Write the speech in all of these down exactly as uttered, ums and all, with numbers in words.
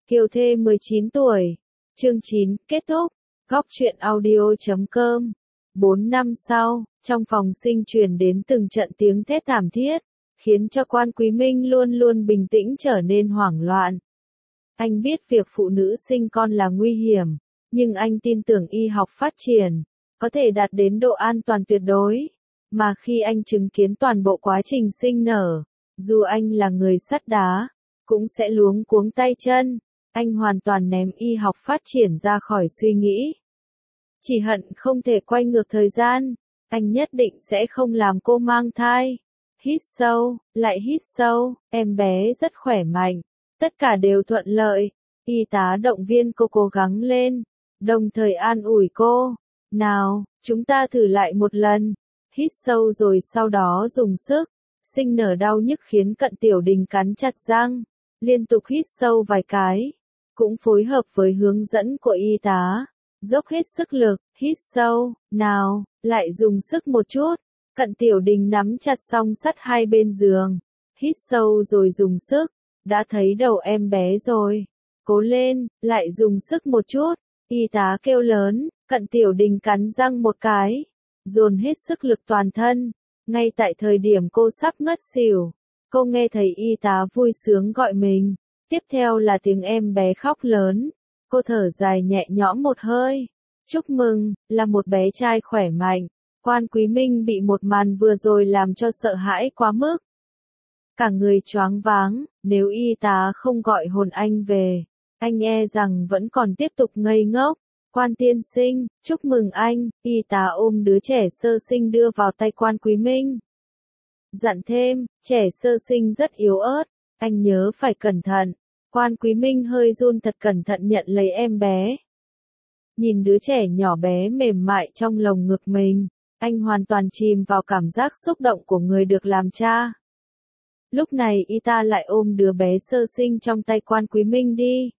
Kiều Thê mười chín tuổi. Chương chín, kết thúc. Góc truyện audio chấm com. Bốn năm sau, trong phòng sinh truyền đến từng trận tiếng thét thảm thiết, khiến cho Quan Quý Minh luôn luôn bình tĩnh trở nên hoảng loạn. Anh biết việc phụ nữ sinh con là nguy hiểm, nhưng anh tin tưởng y học phát triển, có thể đạt đến độ an toàn tuyệt đối. Mà khi anh chứng kiến toàn bộ quá trình sinh nở, dù anh là người sắt đá, cũng sẽ luống cuống tay chân. Anh hoàn toàn ném y học phát triển ra khỏi suy nghĩ. Chỉ hận không thể quay ngược thời gian, anh nhất định sẽ không làm cô mang thai. Hít sâu, lại hít sâu, em bé rất khỏe mạnh, tất cả đều thuận lợi. Y tá động viên cô cố gắng lên, đồng thời an ủi cô. Nào, chúng ta thử lại một lần. Hít sâu rồi sau đó dùng sức. Sinh nở đau nhức khiến Cận Tiểu Đình cắn chặt răng, liên tục hít sâu vài cái, cũng phối hợp với hướng dẫn của y tá, dốc hết sức lực, hít sâu, nào, lại dùng sức một chút. Cận Tiểu Đình nắm chặt song sắt hai bên giường, hít sâu rồi dùng sức, đã thấy đầu em bé rồi, cố lên, lại dùng sức một chút. Y tá kêu lớn, Cận Tiểu Đình cắn răng một cái, dồn hết sức lực toàn thân. Ngay tại thời điểm cô sắp ngất xỉu, cô nghe thấy y tá vui sướng gọi mình, tiếp theo là tiếng em bé khóc lớn. Cô thở dài nhẹ nhõm một hơi. Chúc mừng, là một bé trai khỏe mạnh. Quan Quý Minh bị một màn vừa rồi làm cho sợ hãi quá mức. Cả người choáng váng, nếu y tá không gọi hồn anh về, anh e rằng vẫn còn tiếp tục ngây ngốc. Quan tiên sinh, chúc mừng anh. Y tá ôm đứa trẻ sơ sinh đưa vào tay Quan Quý Minh. Dặn thêm, trẻ sơ sinh rất yếu ớt, anh nhớ phải cẩn thận. Quan Quý Minh hơi run thật cẩn thận nhận lấy em bé. Nhìn đứa trẻ nhỏ bé mềm mại trong lồng ngực mình, anh hoàn toàn chìm vào cảm giác xúc động của người được làm cha. Lúc này y tá lại ôm đứa bé sơ sinh trong tay Quan Quý Minh đi.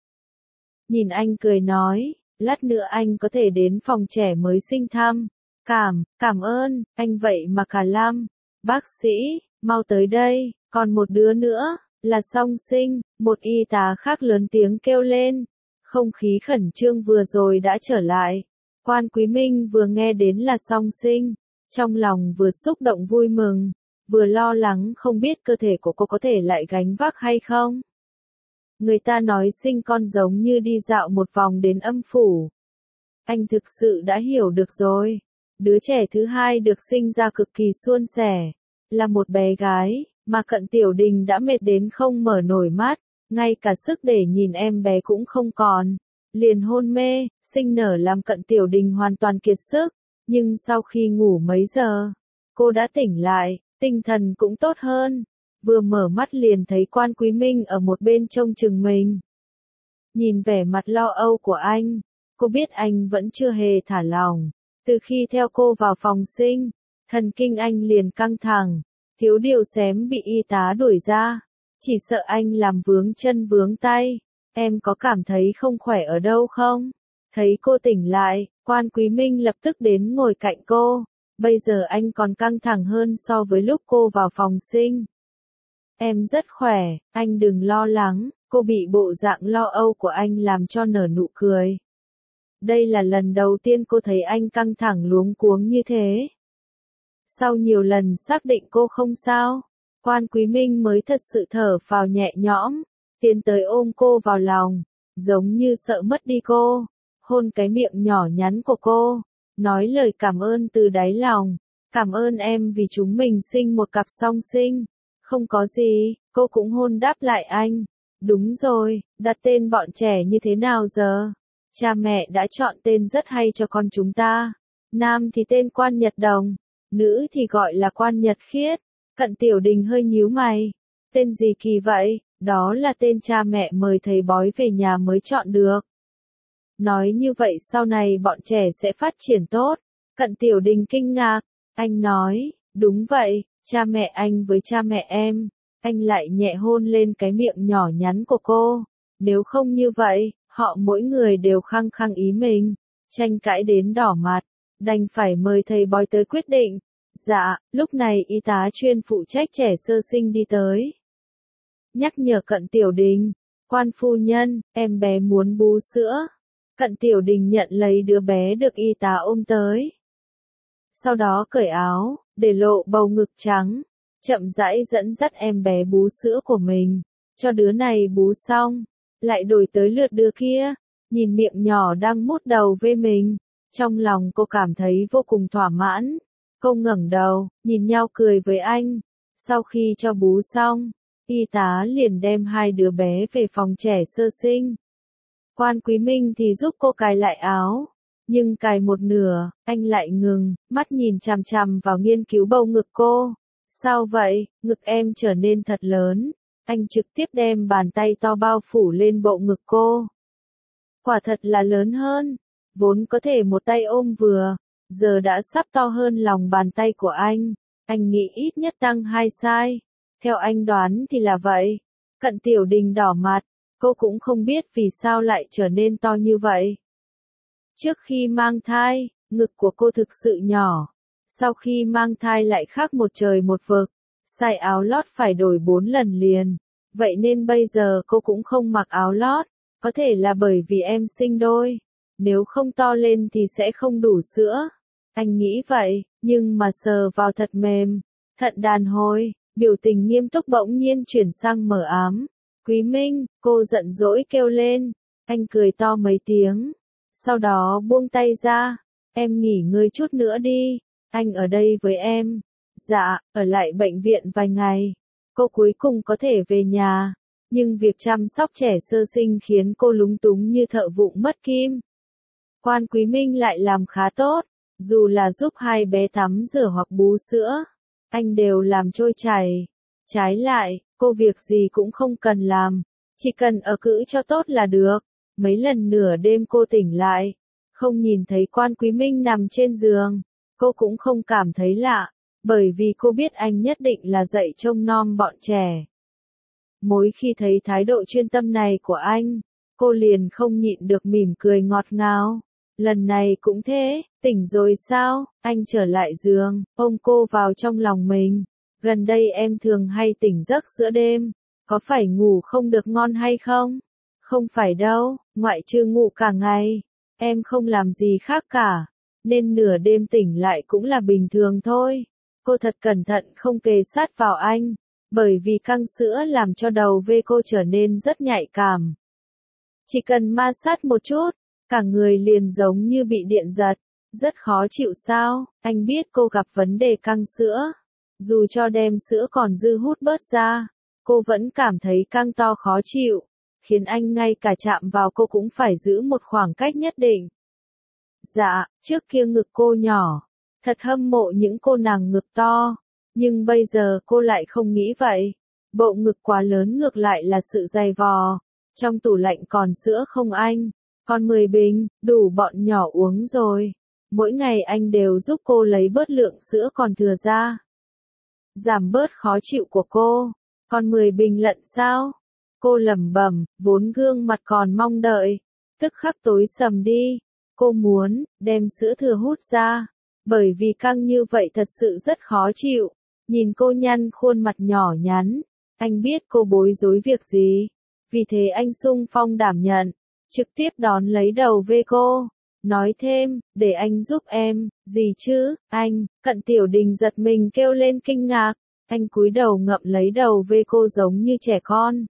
Nhìn anh cười nói, lát nữa anh có thể đến phòng trẻ mới sinh thăm. Cảm, cảm ơn, anh vậy mà cả lăm. Bác sĩ, mau tới đây, còn một đứa nữa, là song sinh. Một y tá khác lớn tiếng kêu lên. Không khí khẩn trương vừa rồi đã trở lại. Quan Quý Minh vừa nghe đến là song sinh, trong lòng vừa xúc động vui mừng, vừa lo lắng không biết cơ thể của cô có thể lại gánh vác hay không. Người ta nói sinh con giống như đi dạo một vòng đến âm phủ. Anh thực sự đã hiểu được rồi. Đứa trẻ thứ hai được sinh ra cực kỳ suôn sẻ, là một bé gái, mà Cận Tiểu Đình đã mệt đến không mở nổi mắt, ngay cả sức để nhìn em bé cũng không còn. Liền hôn mê, sinh nở làm Cận Tiểu Đình hoàn toàn kiệt sức, nhưng sau khi ngủ mấy giờ, cô đã tỉnh lại, tinh thần cũng tốt hơn. Vừa mở mắt liền thấy Quan Quý Minh ở một bên trông chừng mình. Nhìn vẻ mặt lo âu của anh, cô biết anh vẫn chưa hề thả lỏng. Từ khi theo cô vào phòng sinh, thần kinh anh liền căng thẳng, thiếu điều xém bị y tá đuổi ra. Chỉ sợ anh làm vướng chân vướng tay. Em có cảm thấy không khỏe ở đâu không? Thấy cô tỉnh lại, Quan Quý Minh lập tức đến ngồi cạnh cô. Bây giờ anh còn căng thẳng hơn so với lúc cô vào phòng sinh. Em rất khỏe, anh đừng lo lắng. Cô bị bộ dạng lo âu của anh làm cho nở nụ cười. Đây là lần đầu tiên cô thấy anh căng thẳng luống cuống như thế. Sau nhiều lần xác định cô không sao, Quan Quý Minh mới thật sự thở phào nhẹ nhõm, tiến tới ôm cô vào lòng, giống như sợ mất đi cô, hôn cái miệng nhỏ nhắn của cô, nói lời cảm ơn từ đáy lòng. Cảm ơn em vì chúng mình sinh một cặp song sinh. Không có gì, cô cũng hôn đáp lại anh. Đúng rồi, đặt tên bọn trẻ như thế nào giờ? Cha mẹ đã chọn tên rất hay cho con chúng ta. Nam thì tên Quan Nhật Đồng, nữ thì gọi là Quan Nhật Khiết. Cận Tiểu Đình hơi nhíu mày. Tên gì kỳ vậy? Đó là tên cha mẹ mời thầy bói về nhà mới chọn được. Nói như vậy sau này bọn trẻ sẽ phát triển tốt. Cận Tiểu Đình kinh ngạc. Anh nói, đúng vậy, cha mẹ anh với cha mẹ em. Anh lại nhẹ hôn lên cái miệng nhỏ nhắn của cô. Nếu không như vậy, họ mỗi người đều khăng khăng ý mình, tranh cãi đến đỏ mặt, đành phải mời thầy bói tới quyết định. Dạ, lúc này y tá chuyên phụ trách trẻ sơ sinh đi tới. Nhắc nhở Cận Tiểu Đình, Quan phu nhân, em bé muốn bú sữa. Cận Tiểu Đình nhận lấy đứa bé được y tá ôm tới. Sau đó cởi áo, để lộ bầu ngực trắng, chậm rãi dẫn dắt em bé bú sữa của mình, cho đứa này bú xong, lại đổi tới lượt đứa kia, nhìn miệng nhỏ đang mút đầu về mình, trong lòng cô cảm thấy vô cùng thỏa mãn. Cô ngẩng đầu, nhìn nhau cười với anh. Sau khi cho bú xong, y tá liền đem hai đứa bé về phòng trẻ sơ sinh. Quan Quý Minh thì giúp cô cài lại áo, nhưng cài một nửa, anh lại ngừng, mắt nhìn chằm chằm vào nghiên cứu bầu ngực cô. Sao vậy, ngực em trở nên thật lớn. Anh trực tiếp đem bàn tay to bao phủ lên bộ ngực cô. Quả thật là lớn hơn, vốn có thể một tay ôm vừa, giờ đã sắp to hơn lòng bàn tay của anh. Anh nghĩ ít nhất tăng hai size. Theo anh đoán thì là vậy. Cận Tiểu Đình đỏ mặt, cô cũng không biết vì sao lại trở nên to như vậy. Trước khi mang thai, ngực của cô thực sự nhỏ. Sau khi mang thai lại khác một trời một vực. Size áo lót phải đổi bốn lần liền. Vậy nên bây giờ cô cũng không mặc áo lót. Có thể là bởi vì em sinh đôi. Nếu không to lên thì sẽ không đủ sữa. Anh nghĩ vậy, nhưng mà sờ vào thật mềm. Thận đàn hồi, biểu tình nghiêm túc bỗng nhiên chuyển sang mờ ám. Quý Minh, cô giận dỗi kêu lên. Anh cười to mấy tiếng. Sau đó buông tay ra. Em nghỉ ngơi chút nữa đi. Anh ở đây với em. Dạ, ở lại bệnh viện vài ngày. Cô cuối cùng có thể về nhà. Nhưng việc chăm sóc trẻ sơ sinh khiến cô lúng túng như thợ vụng mất kim. Quan Quý Minh lại làm khá tốt. Dù là giúp hai bé tắm rửa hoặc bú sữa, anh đều làm trôi chảy. Trái lại, cô việc gì cũng không cần làm. Chỉ cần ở cữ cho tốt là được. Mấy lần nửa đêm cô tỉnh lại, không nhìn thấy Quan Quý Minh nằm trên giường. Cô cũng không cảm thấy lạ, bởi vì cô biết anh nhất định là dậy trông nom bọn trẻ. Mỗi khi thấy thái độ chuyên tâm này của anh, cô liền không nhịn được mỉm cười ngọt ngào. Lần này cũng thế, tỉnh rồi sao? Anh trở lại giường, ôm cô vào trong lòng mình. Gần đây em thường hay tỉnh giấc giữa đêm, có phải ngủ không được ngon hay không? Không phải đâu, ngoại trừ ngủ cả ngày, em không làm gì khác cả, nên nửa đêm tỉnh lại cũng là bình thường thôi. Cô thật cẩn thận không kề sát vào anh, bởi vì căng sữa làm cho đầu vê cô trở nên rất nhạy cảm. Chỉ cần ma sát một chút, cả người liền giống như bị điện giật, rất khó chịu sao? Anh biết cô gặp vấn đề căng sữa, dù cho đem sữa còn dư hút bớt ra, cô vẫn cảm thấy căng to khó chịu, khiến anh ngay cả chạm vào cô cũng phải giữ một khoảng cách nhất định. Dạ, trước kia ngực cô nhỏ, thật hâm mộ những cô nàng ngực to, nhưng bây giờ cô lại không nghĩ vậy. Bộ ngực quá lớn ngược lại là sự dày vò. Trong tủ lạnh còn sữa không anh? Còn mười bình, đủ bọn nhỏ uống rồi. Mỗi ngày anh đều giúp cô lấy bớt lượng sữa còn thừa ra. Giảm bớt khó chịu của cô. Còn mười bình lận sao? Cô lẩm bẩm, vốn gương mặt còn mong đợi. Tức khắc tối sầm đi. Cô muốn, đem sữa thừa hút ra. Bởi vì căng như vậy thật sự rất khó chịu. Nhìn cô nhăn khuôn mặt nhỏ nhắn. Anh biết cô bối rối việc gì. Vì thế anh xung phong đảm nhận. Trực tiếp đón lấy đầu vê cô. Nói thêm, để anh giúp em. Gì chứ, anh? Cận Tiểu Đình giật mình kêu lên kinh ngạc. Anh cúi đầu ngậm lấy đầu vê cô giống như trẻ con.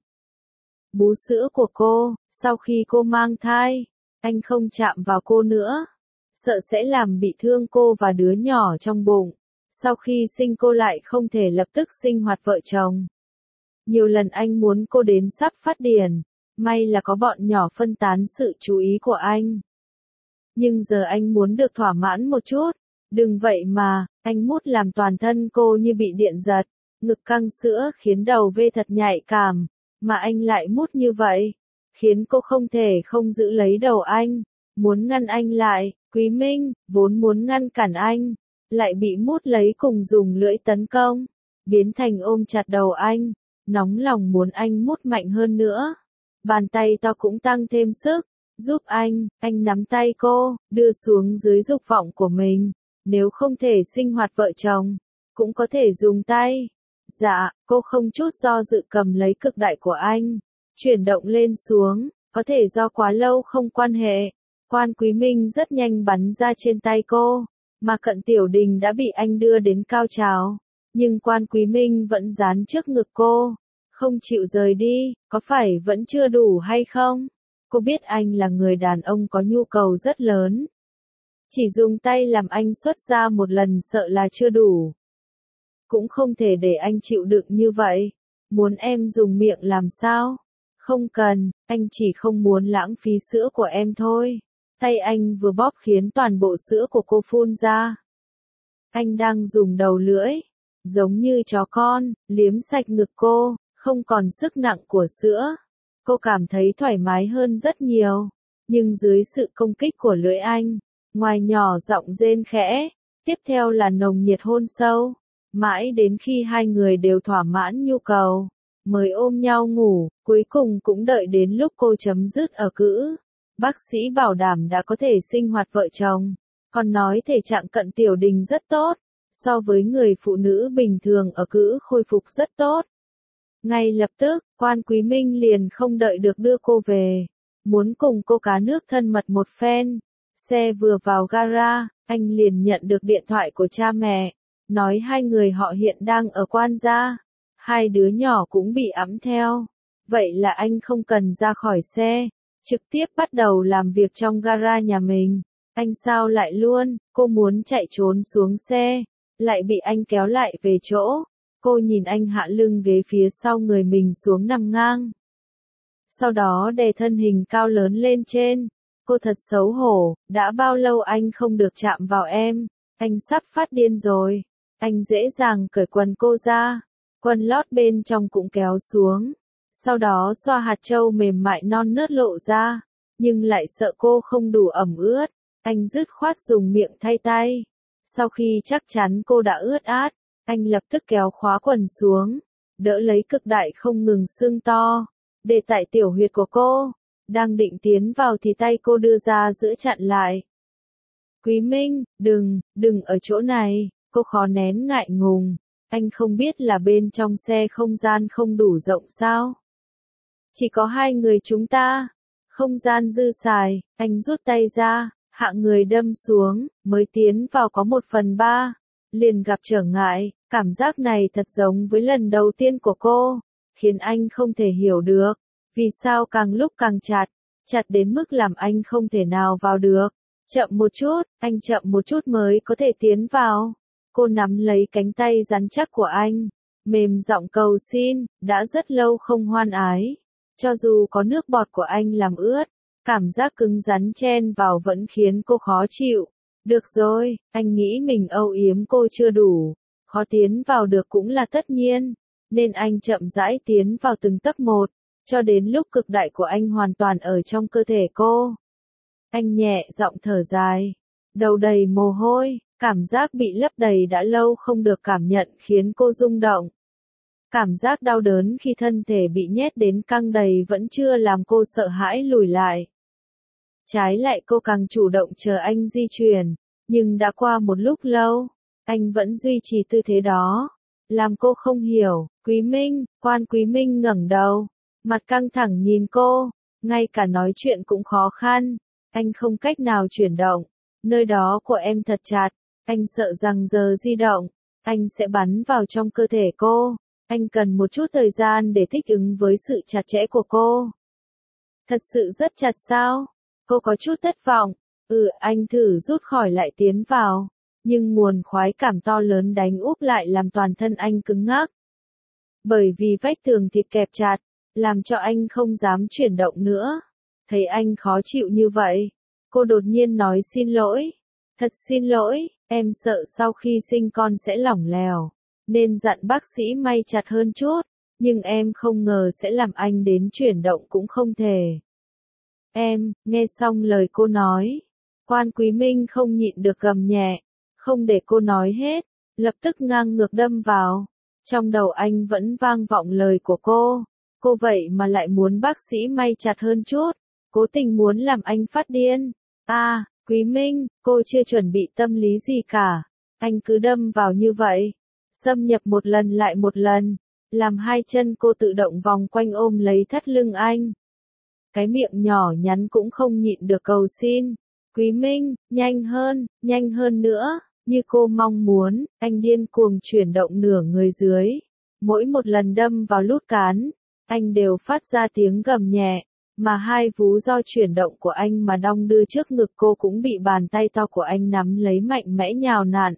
Bú sữa của cô, sau khi cô mang thai, anh không chạm vào cô nữa. Sợ sẽ làm bị thương cô và đứa nhỏ trong bụng. Sau khi sinh cô lại không thể lập tức sinh hoạt vợ chồng. Nhiều lần anh muốn cô đến sắp phát điển. May là có bọn nhỏ phân tán sự chú ý của anh. Nhưng giờ anh muốn được thỏa mãn một chút. Đừng vậy mà, anh mút làm toàn thân cô như bị điện giật. Ngực căng sữa khiến đầu vê thật nhạy cảm. Mà anh lại mút như vậy. Khiến cô không thể không giữ lấy đầu anh. Muốn ngăn anh lại. Quý Minh, vốn muốn ngăn cản anh. Lại bị mút lấy cùng dùng lưỡi tấn công. Biến thành ôm chặt đầu anh. Nóng lòng muốn anh mút mạnh hơn nữa. Bàn tay to cũng tăng thêm sức. Giúp anh, anh nắm tay cô, đưa xuống dưới dục vọng của mình. Nếu không thể sinh hoạt vợ chồng, cũng có thể dùng tay. Dạ, cô không chút do dự cầm lấy cực đại của anh. chuyển động lên xuống, có thể do quá lâu không quan hệ. Quan Quý Minh rất nhanh bắn ra trên tay cô, mà Cận Tiểu Đình đã bị anh đưa đến cao trào, nhưng Quan Quý Minh vẫn dán trước ngực cô, không chịu rời đi, có phải vẫn chưa đủ hay không? Cô biết anh là người đàn ông có nhu cầu rất lớn. Chỉ dùng tay làm anh xuất ra một lần sợ là chưa đủ. Cũng không thể để anh chịu đựng như vậy. Muốn em dùng miệng làm sao? Không cần, anh chỉ không muốn lãng phí sữa của em thôi. Tay anh vừa bóp khiến toàn bộ sữa của cô phun ra. Anh đang dùng đầu lưỡi, giống như chó con, liếm sạch ngực cô, không còn sức nặng của sữa. Cô cảm thấy thoải mái hơn rất nhiều, nhưng dưới sự công kích của lưỡi anh, ngoài nhỏ giọng rên khẽ, tiếp theo là nồng nhiệt hôn sâu, mãi đến khi hai người đều thỏa mãn nhu cầu, mới ôm nhau ngủ, cuối cùng cũng đợi đến lúc cô chấm dứt ở cữ. Bác sĩ bảo đảm đã có thể sinh hoạt vợ chồng, còn nói thể trạng Cận Tiểu Đình rất tốt, so với người phụ nữ bình thường ở cữ khôi phục rất tốt. Ngay lập tức, Quan Quý Minh liền không đợi được đưa cô về, muốn cùng cô cá nước thân mật một phen. Xe vừa vào gara, anh liền nhận được điện thoại của cha mẹ, nói hai người họ hiện đang ở quan gia, hai đứa nhỏ cũng bị ẵm theo. Vậy là anh không cần ra khỏi xe, trực tiếp bắt đầu làm việc trong gara nhà mình. Anh sao lại luôn, cô muốn chạy trốn xuống xe, lại bị anh kéo lại về chỗ. Cô nhìn anh hạ lưng ghế phía sau người mình xuống nằm ngang. Sau đó đè thân hình cao lớn lên trên. Cô thật xấu hổ, đã bao lâu anh không được chạm vào em, anh sắp phát điên rồi. Anh dễ dàng cởi quần cô ra, quần lót bên trong cũng kéo xuống. Sau đó xoa hạt châu mềm mại non nớt lộ ra, nhưng lại sợ cô không đủ ẩm ướt. Anh dứt khoát dùng miệng thay tay. Sau khi chắc chắn cô đã ướt át, anh lập tức kéo khóa quần xuống, đỡ lấy cực đại không ngừng sưng to, để tại tiểu huyệt của cô. Đang định tiến vào thì tay cô đưa ra giữa chặn lại. Quý Minh, đừng, đừng ở chỗ này, cô khó nén ngại ngùng. Anh không biết là bên trong xe không gian không đủ rộng sao? Chỉ có hai người chúng ta, không gian dư xài, anh rút tay ra, hạ người đâm xuống, mới tiến vào có một phần ba, liền gặp trở ngại. Cảm giác này thật giống với lần đầu tiên của cô, khiến anh không thể hiểu được. Vì sao càng lúc càng chặt, chặt đến mức làm anh không thể nào vào được. Chậm một chút, anh chậm một chút mới có thể tiến vào. Cô nắm lấy cánh tay rắn chắc của anh, mềm giọng cầu xin, đã rất lâu không hoan ái. Cho dù có nước bọt của anh làm ướt, cảm giác cứng rắn chen vào vẫn khiến cô khó chịu. Được rồi, anh nghĩ mình âu yếm cô chưa đủ, khó tiến vào được cũng là tất nhiên, nên anh chậm rãi tiến vào từng tấc một. Cho đến lúc cực đại của anh hoàn toàn ở trong cơ thể cô. Anh nhẹ giọng thở dài, đầu đầy mồ hôi, cảm giác bị lấp đầy đã lâu không được cảm nhận khiến cô rung động. Cảm giác đau đớn khi thân thể bị nhét đến căng đầy vẫn chưa làm cô sợ hãi lùi lại. Trái lại cô càng chủ động chờ anh di chuyển, nhưng đã qua một lúc lâu, anh vẫn duy trì tư thế đó, làm cô không hiểu. Quý Minh, Quan Quý Minh ngẩng đầu, mặt căng thẳng nhìn cô, ngay cả nói chuyện cũng khó khăn, anh không cách nào chuyển động, nơi đó của em thật chặt, anh sợ rằng giờ di động, anh sẽ bắn vào trong cơ thể cô, anh cần một chút thời gian để thích ứng với sự chặt chẽ của cô. Thật sự rất chặt sao? Cô có chút thất vọng, ừ anh thử rút khỏi lại tiến vào, nhưng nguồn khoái cảm to lớn đánh úp lại làm toàn thân anh cứng ngắc. Bởi vì vách tường thịt kẹp chặt, làm cho anh không dám chuyển động nữa. Thấy anh khó chịu như vậy, cô đột nhiên nói xin lỗi. Thật xin lỗi, em sợ sau khi sinh con sẽ lỏng lẻo, nên dặn bác sĩ may chặt hơn chút, nhưng em không ngờ sẽ làm anh đến chuyển động cũng không thể. Em, nghe xong lời cô nói, Quan Quý Minh không nhịn được gầm nhẹ, không để cô nói hết, lập tức ngang ngược đâm vào. Trong đầu anh vẫn vang vọng lời của cô, cô vậy mà lại muốn bác sĩ may chặt hơn chút, cố tình muốn làm anh phát điên. À, Quý Minh, cô chưa chuẩn bị tâm lý gì cả, anh cứ đâm vào như vậy, xâm nhập một lần lại một lần, làm hai chân cô tự động vòng quanh ôm lấy thắt lưng anh. Cái miệng nhỏ nhắn cũng không nhịn được cầu xin. Quý Minh, nhanh hơn, nhanh hơn nữa, như cô mong muốn, anh điên cuồng chuyển động nửa người dưới. Mỗi một lần đâm vào lút cán, anh đều phát ra tiếng gầm nhẹ, mà hai vú do chuyển động của anh mà đong đưa trước ngực cô cũng bị bàn tay to của anh nắm lấy mạnh mẽ nhào nặn.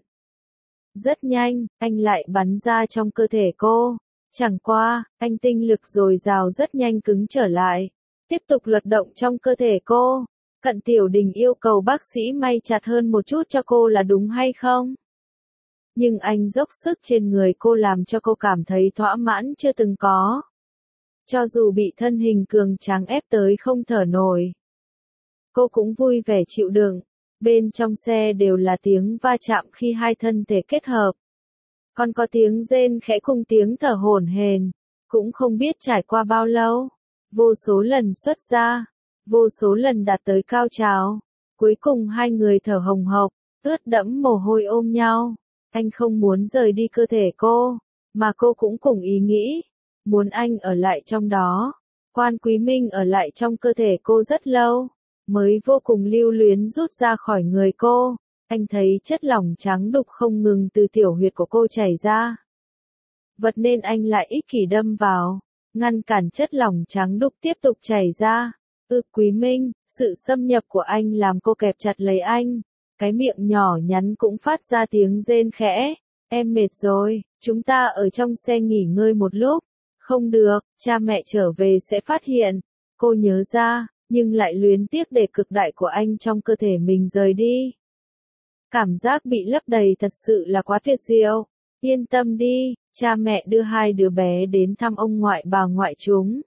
Rất nhanh, anh lại bắn ra trong cơ thể cô. Chẳng qua, anh tinh lực dồi dào rất nhanh cứng trở lại. Tiếp tục luật động trong cơ thể cô. Cận Tiểu Đình yêu cầu bác sĩ may chặt hơn một chút cho cô là đúng hay không? Nhưng anh dốc sức trên người cô làm cho cô cảm thấy thỏa mãn chưa từng có. Cho dù bị thân hình cường tráng ép tới không thở nổi, cô cũng vui vẻ chịu đựng. Bên trong xe đều là tiếng va chạm khi hai thân thể kết hợp. Còn có tiếng rên khẽ cùng tiếng thở hổn hển. Cũng không biết trải qua bao lâu. Vô số lần xuất ra. Vô số lần đạt tới cao trào. Cuối cùng hai người thở hồng hộc, ướt đẫm mồ hôi ôm nhau. Anh không muốn rời đi cơ thể cô, mà cô cũng cùng ý nghĩ. Muốn anh ở lại trong đó. Quan Quý Minh ở lại trong cơ thể cô rất lâu. Mới vô cùng lưu luyến rút ra khỏi người cô. Anh thấy chất lỏng trắng đục không ngừng từ tiểu huyệt của cô chảy ra. Vật nên anh lại ích kỷ đâm vào, ngăn cản chất lỏng trắng đục tiếp tục chảy ra. Ư Quý Minh, sự xâm nhập của anh làm cô kẹp chặt lấy anh. Cái miệng nhỏ nhắn cũng phát ra tiếng rên khẽ. Em mệt rồi, chúng ta ở trong xe nghỉ ngơi một lúc. Không được, cha mẹ trở về sẽ phát hiện. Cô nhớ ra, nhưng lại luyến tiếc để cực đại của anh trong cơ thể mình rời đi. Cảm giác bị lấp đầy thật sự là quá tuyệt diệu. Yên tâm đi, cha mẹ đưa hai đứa bé đến thăm ông ngoại bà ngoại chúng.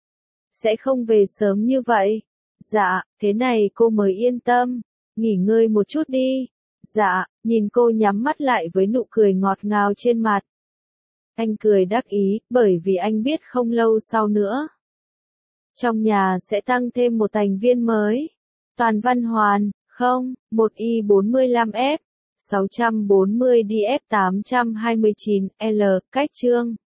Sẽ không về sớm như vậy. Dạ, thế này cô mới yên tâm. Nghỉ ngơi một chút đi. Dạ, nhìn cô nhắm mắt lại với nụ cười ngọt ngào trên mặt. Anh cười đắc ý, bởi vì anh biết không lâu sau nữa. Trong nhà sẽ tăng thêm một thành viên mới. Toàn Văn Hoàn, không, một i bốn lăm F, sáu bốn mươi D F tám hai chín L, cách chương.